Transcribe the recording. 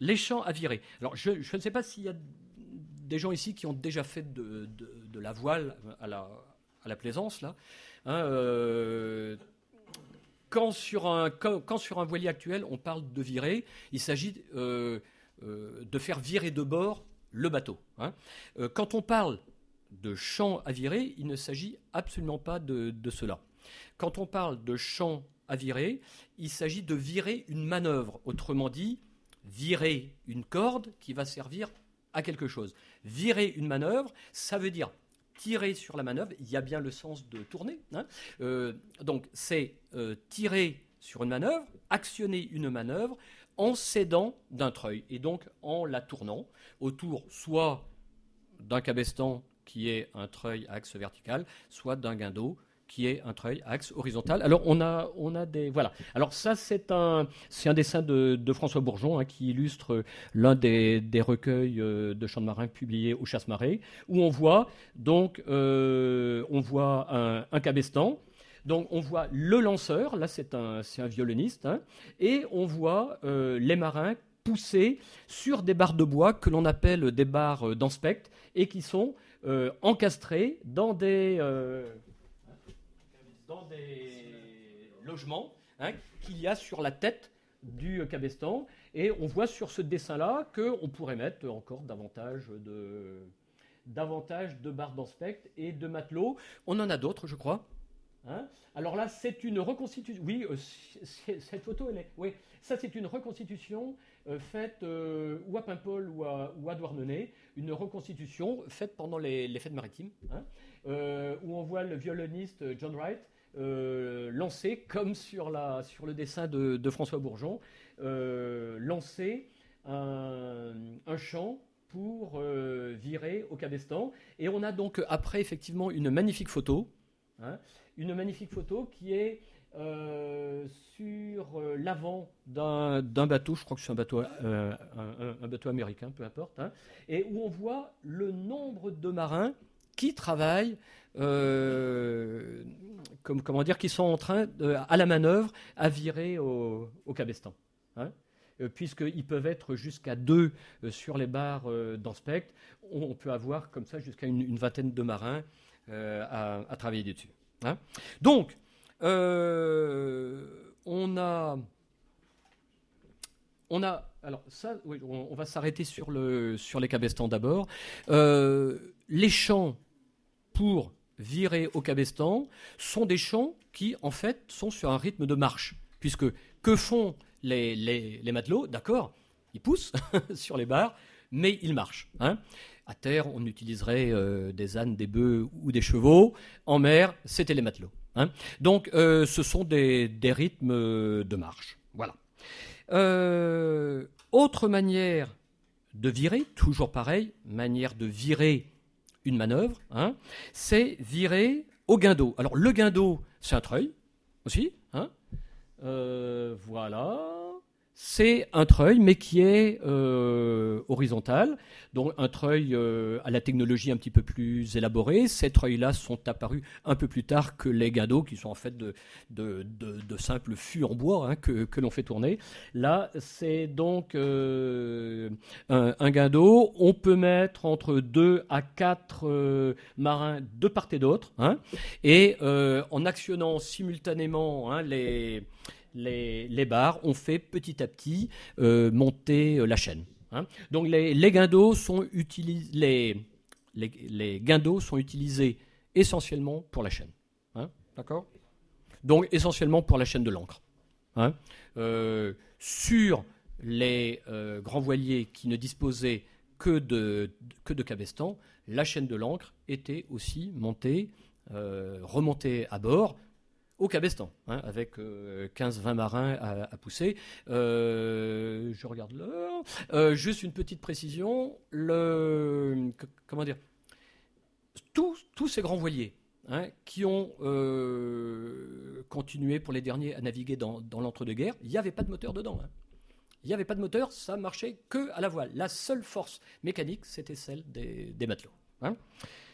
les champs à virer. Alors, je ne sais pas s'il y a des gens ici qui ont déjà fait de la voile à la plaisance, là. Hein, quand sur un voilier actuel, on parle de virer, il s'agit de faire virer de bord le bateau. Hein. Quand on parle de champ à virer, il ne s'agit absolument pas de cela. Quand on parle de champ à virer, il s'agit de virer une manœuvre. Autrement dit, virer une corde qui va servir à quelque chose. Virer une manœuvre, ça veut dire tirer sur la manœuvre. Il y a bien le sens de tourner. Hein. Donc, c'est tirer sur une manœuvre, actionner une manœuvre en s'aidant d'un treuil et donc en la tournant autour soit d'un cabestan qui est un treuil à axe vertical, soit d'un guindeau qui est un treuil à axe horizontal. Alors, on a des... Voilà. Alors, ça, c'est un dessin de François Bourgeon hein, qui illustre l'un des recueils de chants de marins publiés au Chasse-Marée, où on voit donc un cabestan. Donc, on voit le lanceur, là, c'est un violoniste, hein, et on voit les marins pousser sur des barres de bois que l'on appelle des barres d'Anspect et qui sont encastrées dans des logements hein, qu'il y a sur la tête du cabestan. Et on voit sur ce dessin-là qu'on pourrait mettre encore davantage de barres d'Anspect et de matelots. On en a d'autres, je crois. Hein. Alors là, c'est une reconstitution. Oui, cette photo, elle est. Oui, ça, c'est une reconstitution faite ou à Paimpol ou à Douarnenez. Une reconstitution faite pendant les fêtes maritimes, hein, où on voit le violoniste John Wright lancer, comme sur le dessin de François Bourgeon, lancer un chant pour virer au cabestan. Et on a donc après, effectivement, une magnifique photo. Hein, une magnifique photo qui est sur l'avant d'un bateau, je crois que c'est un bateau américain, peu importe, hein, et où on voit le nombre de marins qui travaillent, qui sont en train, à la manœuvre, à virer au cabestan. Hein. Puisqu'ils peuvent être jusqu'à 2 sur les barres d'Anspect, on peut avoir comme ça jusqu'à une vingtaine de marins à travailler dessus. Hein. Donc, on a alors ça, oui, on va s'arrêter sur les cabestans d'abord. Les champs pour virer au cabestan sont des champs qui, en fait, sont sur un rythme de marche. Puisque, que font les matelots? D'accord, ils poussent sur les barres, mais ils marchent. Hein. À terre, on utiliserait des ânes, des bœufs ou des chevaux. En mer, c'était les matelots. Hein. Donc, ce sont des rythmes de marche. Voilà. Autre manière de virer, toujours pareil, manière de virer une manœuvre, hein, c'est virer au guindeau. Alors, le guindeau, c'est un treuil aussi. Hein. Voilà. C'est un treuil, mais qui est horizontal. Donc un treuil à la technologie un petit peu plus élaborée. Ces treuils-là sont apparus un peu plus tard que les guindeaux, qui sont en fait de simples fûts en bois hein, que l'on fait tourner. Là, c'est donc un guindeau. On peut mettre entre 2 à 4 marins de part et d'autre. Hein, et en actionnant simultanément hein, les barres, on fait petit à petit monter la chaîne. Hein. Donc les guindeaux sont utilisés, les guindeaux sont utilisés essentiellement pour la chaîne. Hein. D'accord ? Donc essentiellement pour la chaîne de l'ancre. Hein. Sur les grands voiliers qui ne disposaient que de cabestans, la chaîne de l'ancre était aussi montée, remontée à bord, au cabestan, hein, avec 15-20 marins à pousser. Je regarde l'heure. Juste une petite précision. Comment dire ? Tous ces grands voiliers hein, qui ont continué pour les derniers à naviguer dans l'entre-deux-guerres, il n'y avait pas de moteur dedans. Hein. Il n'y avait pas de moteur, ça marchait que à la voile. La seule force mécanique, c'était celle des matelots. Hein.